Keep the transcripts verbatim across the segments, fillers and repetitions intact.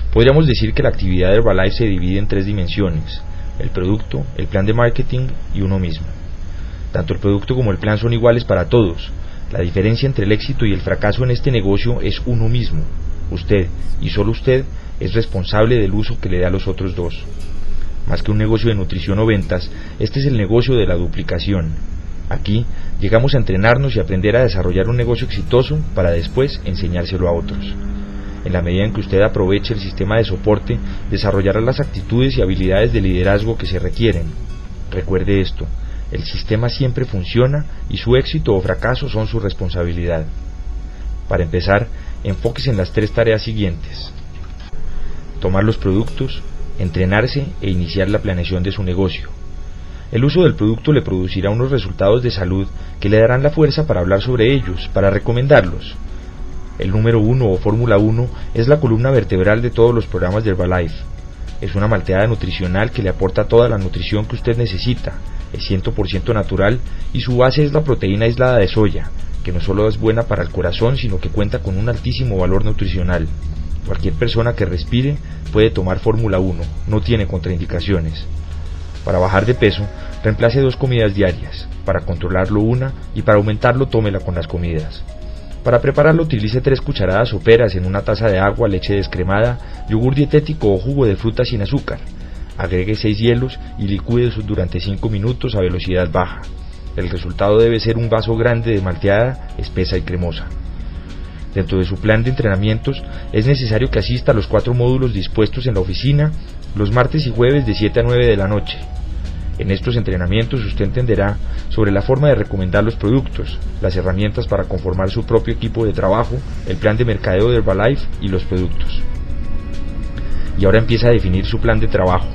Podríamos decir que la actividad de Herbalife se divide en tres dimensiones: el producto, el plan de marketing y uno mismo. Tanto el producto como el plan son iguales para todos. La diferencia entre el éxito y el fracaso en este negocio es uno mismo. Usted, y solo usted, es responsable del uso que le da a los otros dos. Más que un negocio de nutrición o ventas, este es el negocio de la duplicación. Aquí llegamos a entrenarnos y aprender a desarrollar un negocio exitoso para después enseñárselo a otros. En la medida en que usted aproveche el sistema de soporte, desarrollará las actitudes y habilidades de liderazgo que se requieren. Recuerde esto: el sistema siempre funciona y su éxito o fracaso son su responsabilidad. Para empezar, enfóquese en las tres tareas siguientes: tomar los productos, entrenarse e iniciar la planeación de su negocio. El uso del producto le producirá unos resultados de salud que le darán la fuerza para hablar sobre ellos, para recomendarlos. El número uno o Fórmula uno es la columna vertebral de todos los programas de Herbalife. Es una malteada nutricional que le aporta toda la nutrición que usted necesita, es cien por ciento natural y su base es la proteína aislada de soya, que no solo es buena para el corazón, sino que cuenta con un altísimo valor nutricional. Cualquier persona que respire puede tomar Fórmula uno, no tiene contraindicaciones. Para bajar de peso, reemplace dos comidas diarias. Para controlarlo, una, y para aumentarlo, tómela con las comidas. Para prepararlo, utilice tres cucharadas soperas en una taza de agua, leche descremada, yogur dietético o jugo de fruta sin azúcar. Agregue seis hielos y licúe durante cinco minutos a velocidad baja. El resultado debe ser un vaso grande de malteada, espesa y cremosa. Dentro de su plan de entrenamientos, es necesario que asista a los cuatro módulos dispuestos en la oficina los martes y jueves de siete a nueve de la noche. En estos entrenamientos usted entenderá sobre la forma de recomendar los productos, las herramientas para conformar su propio equipo de trabajo, el plan de mercadeo de Herbalife y los productos. Y ahora empieza a definir su plan de trabajo.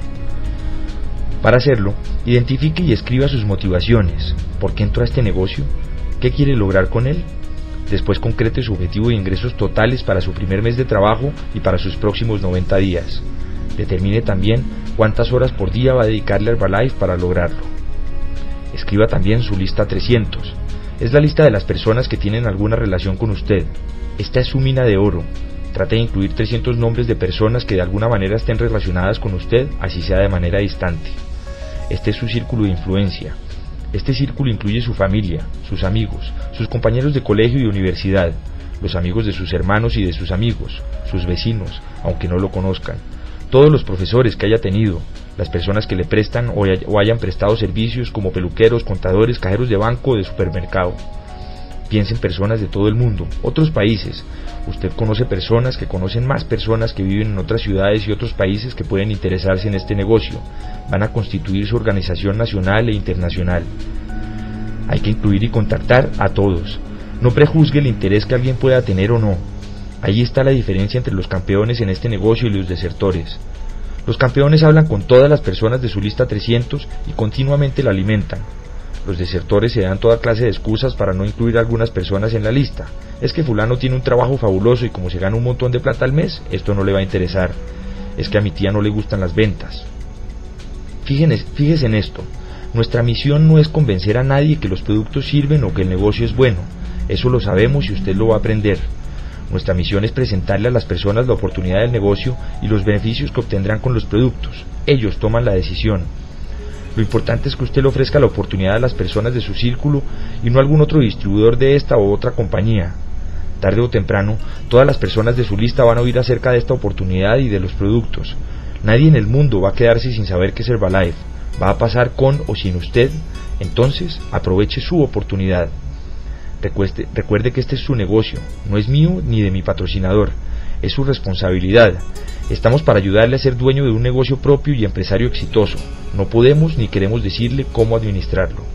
Para hacerlo, identifique y escriba sus motivaciones. ¿Por qué entró a este negocio? ¿Qué quiere lograr con él? Después concrete su objetivo de ingresos totales para su primer mes de trabajo y para sus próximos noventa días. Determine también cuántas horas por día va a dedicarle a Herbalife para lograrlo. Escriba también su lista trescientos. Es la lista de las personas que tienen alguna relación con usted. Esta es su mina de oro. Trate de incluir trescientos nombres de personas que de alguna manera estén relacionadas con usted, así sea de manera distante. Este es su círculo de influencia. Este círculo incluye su familia, sus amigos, sus compañeros de colegio y universidad, los amigos de sus hermanos y de sus amigos, sus vecinos, aunque no lo conozcan, todos los profesores que haya tenido, las personas que le prestan o, hay, o hayan prestado servicios como peluqueros, contadores, cajeros de banco o de supermercado. Piense en personas de todo el mundo, otros países. Usted conoce personas que conocen más personas que viven en otras ciudades y otros países que pueden interesarse en este negocio. Van a constituir su organización nacional e internacional. Hay que incluir y contactar a todos. No prejuzgue el interés que alguien pueda tener o no. Ahí está la diferencia entre los campeones en este negocio y los desertores. Los campeones hablan con todas las personas de su lista trescientos y continuamente la alimentan. Los desertores se dan toda clase de excusas para no incluir a algunas personas en la lista. Es que fulano tiene un trabajo fabuloso y como se gana un montón de plata al mes, esto no le va a interesar. Es que a mi tía no le gustan las ventas. Fíjense, fíjese en esto. Nuestra misión no es convencer a nadie que los productos sirven o que el negocio es bueno. Eso lo sabemos y usted lo va a aprender. Nuestra misión es presentarle a las personas la oportunidad del negocio y los beneficios que obtendrán con los productos. Ellos toman la decisión. Lo importante es que usted le ofrezca la oportunidad a las personas de su círculo y no a algún otro distribuidor de esta u otra compañía. Tarde o temprano, todas las personas de su lista van a oír acerca de esta oportunidad y de los productos. Nadie en el mundo va a quedarse sin saber qué es Herbalife. Va a pasar con o sin usted. Entonces, aproveche su oportunidad. Recuerde, recuerde que este es su negocio, no es mío ni de mi patrocinador. Es su responsabilidad. Estamos para ayudarle a ser dueño de un negocio propio y empresario exitoso. No podemos ni queremos decirle cómo administrarlo.